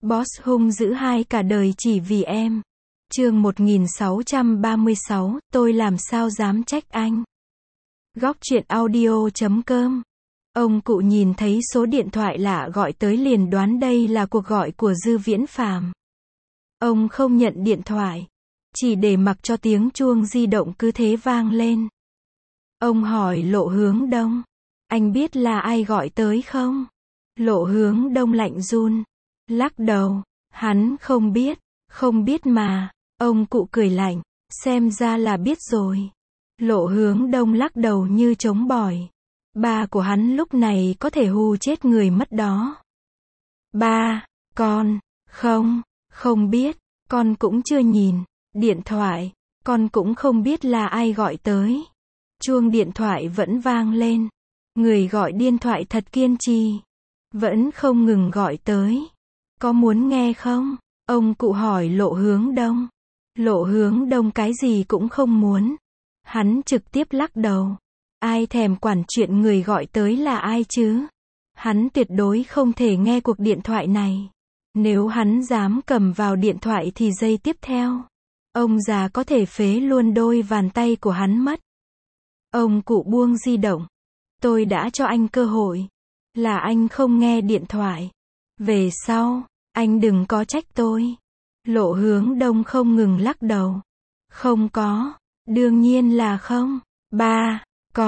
Boss hung dữ hai cả đời chỉ vì em. Chương 1636, tôi làm sao dám trách anh. Góc truyện audio.com. Ông cụ nhìn thấy số điện thoại lạ gọi tới liền đoán đây là cuộc gọi của Dư Viễn Phàm. Ông không nhận điện thoại, chỉ để mặc cho tiếng chuông di động cứ thế vang lên. Ông hỏi Lộ Hướng Đông, anh biết là ai gọi tới không? Lộ Hướng Đông lạnh run, lắc đầu, hắn không biết mà. Ông cụ cười lạnh, xem ra là biết rồi. Lộ Hướng Đông lắc đầu như trống bỏi. Ba của hắn lúc này có thể hù chết người mất đó. Ba, con, không biết, con cũng chưa nhìn điện thoại, con cũng không biết là ai gọi tới. Chuông điện thoại vẫn vang lên. Người gọi điện thoại thật kiên trì, vẫn không ngừng gọi tới. Có muốn nghe không? Ông cụ hỏi Lộ Hướng Đông. Lộ Hướng Đông cái gì cũng không muốn. Hắn trực tiếp lắc đầu. Ai thèm quản chuyện người gọi tới là ai chứ? Hắn tuyệt đối không thể nghe cuộc điện thoại này. Nếu hắn dám cầm vào điện thoại thì giây tiếp theo, ông già có thể phế luôn đôi bàn tay của hắn mất. Ông cụ buông di động. Tôi đã cho anh cơ hội. Là anh không nghe điện thoại. Về sau, anh đừng có trách tôi. Lộ Hướng Đông không ngừng lắc đầu. Không có, đương nhiên là không. Ba,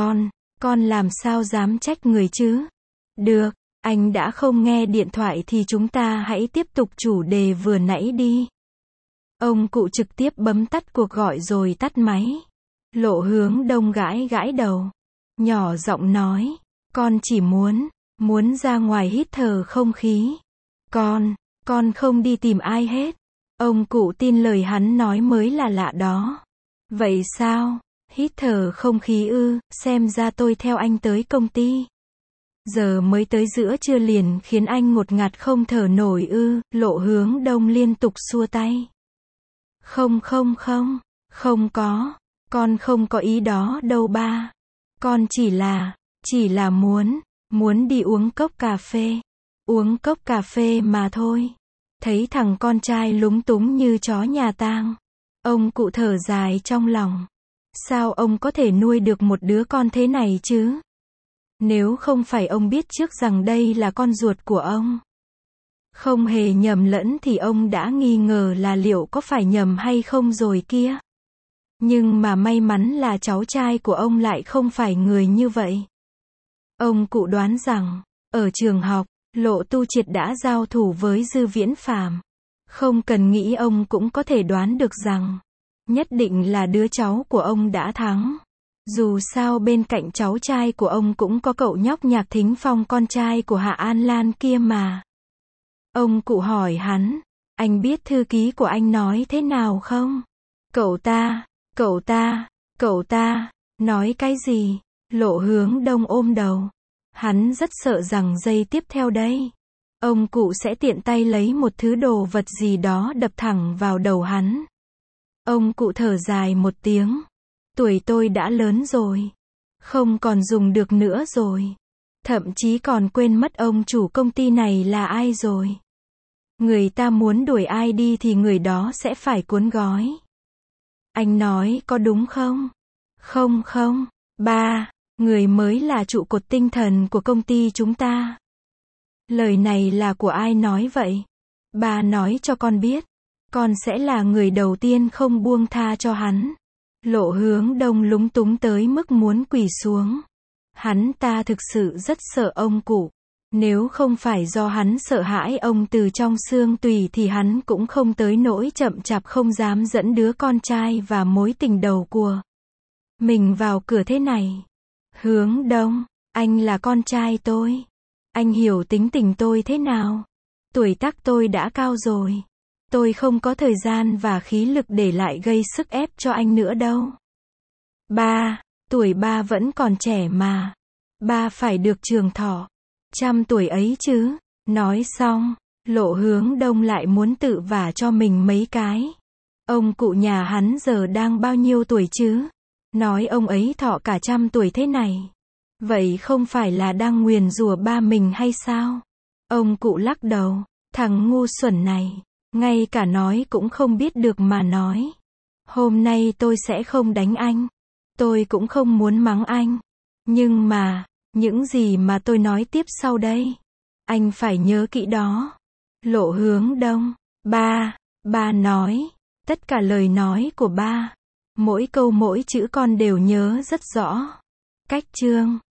con làm sao dám trách người chứ? Được, anh đã không nghe điện thoại thì chúng ta hãy tiếp tục chủ đề vừa nãy đi. Ông cụ trực tiếp bấm tắt cuộc gọi rồi tắt máy. Lộ Hướng Đông gãi đầu, nhỏ giọng nói, con chỉ muốn ra ngoài hít thở không khí. Con không đi tìm ai hết. Ông cụ tin lời hắn nói mới là lạ đó. Vậy sao? Hít thở không khí ư? Xem ra tôi theo anh tới công ty. Giờ mới tới giữa trưa liền khiến anh ngột ngạt không thở nổi ư? Lộ Hướng Đông liên tục xua tay. Không có, con không có ý đó đâu ba. Con chỉ là muốn đi uống cốc cà phê mà thôi. Thấy thằng con trai lúng túng như chó nhà tang. Ông cụ thở dài trong lòng. Sao ông có thể nuôi được một đứa con thế này chứ? Nếu không phải ông biết trước rằng đây là con ruột của ông, không hề nhầm lẫn thì ông đã nghi ngờ là liệu có phải nhầm hay không rồi kia. Nhưng mà may mắn là cháu trai của ông lại không phải người như vậy. Ông cụ đoán rằng, ở trường học, Lộ Tu Triệt đã giao thủ với Dư Viễn Phàm. Không cần nghĩ ông cũng có thể đoán được rằng, nhất định là đứa cháu của ông đã thắng. Dù sao bên cạnh cháu trai của ông cũng có cậu nhóc Nhạc Thính Phong con trai của Hạ An Lan kia mà. Ông cụ hỏi hắn, anh biết thư ký của anh nói thế nào không? Cậu ta, nói cái gì? Lộ Hướng Đông ôm đầu. Hắn rất sợ rằng giây tiếp theo đây, ông cụ sẽ tiện tay lấy một thứ đồ vật gì đó đập thẳng vào đầu hắn. Ông cụ thở dài một tiếng. Tuổi tôi đã lớn rồi. Không còn dùng được nữa rồi. Thậm chí còn quên mất ông chủ công ty này là ai rồi. Người ta muốn đuổi ai đi thì người đó sẽ phải cuốn gói. Anh nói có đúng không? Không, ba, người mới là trụ cột tinh thần của công ty chúng ta. Lời này là của ai nói vậy? Ba nói cho con biết. Con sẽ là người đầu tiên không buông tha cho hắn. Lộ Hướng Đông lúng túng tới mức muốn quỳ xuống. Hắn ta thực sự rất sợ ông cụ. Nếu không phải do hắn sợ hãi ông từ trong xương tủy thì hắn cũng không tới nỗi chậm chạp không dám dẫn đứa con trai và mối tình đầu của mình vào cửa thế này. Hướng Đông, anh là con trai tôi. Anh hiểu tính tình tôi thế nào. Tuổi tác tôi đã cao rồi. Tôi không có thời gian và khí lực để lại gây sức ép cho anh nữa đâu. Ba, tuổi ba vẫn còn trẻ mà. Ba phải được trường thọ. 100 tuổi ấy chứ. Nói xong, Lộ Hướng Đông lại muốn tự vả cho mình mấy cái. Ông cụ nhà hắn giờ đang bao nhiêu tuổi chứ? Nói ông ấy thọ cả 100 tuổi thế này. Vậy không phải là đang nguyền rủa ba mình hay sao? Ông cụ lắc đầu. Thằng ngu xuẩn này, ngay cả nói cũng không biết được mà nói. Hôm nay tôi sẽ không đánh anh. Tôi cũng không muốn mắng anh. Nhưng mà, những gì mà tôi nói tiếp sau đây, anh phải nhớ kỹ đó. Lộ Hướng Đông. Ba nói. Tất cả lời nói của ba, mỗi câu mỗi chữ con đều nhớ rất rõ. Cách chương.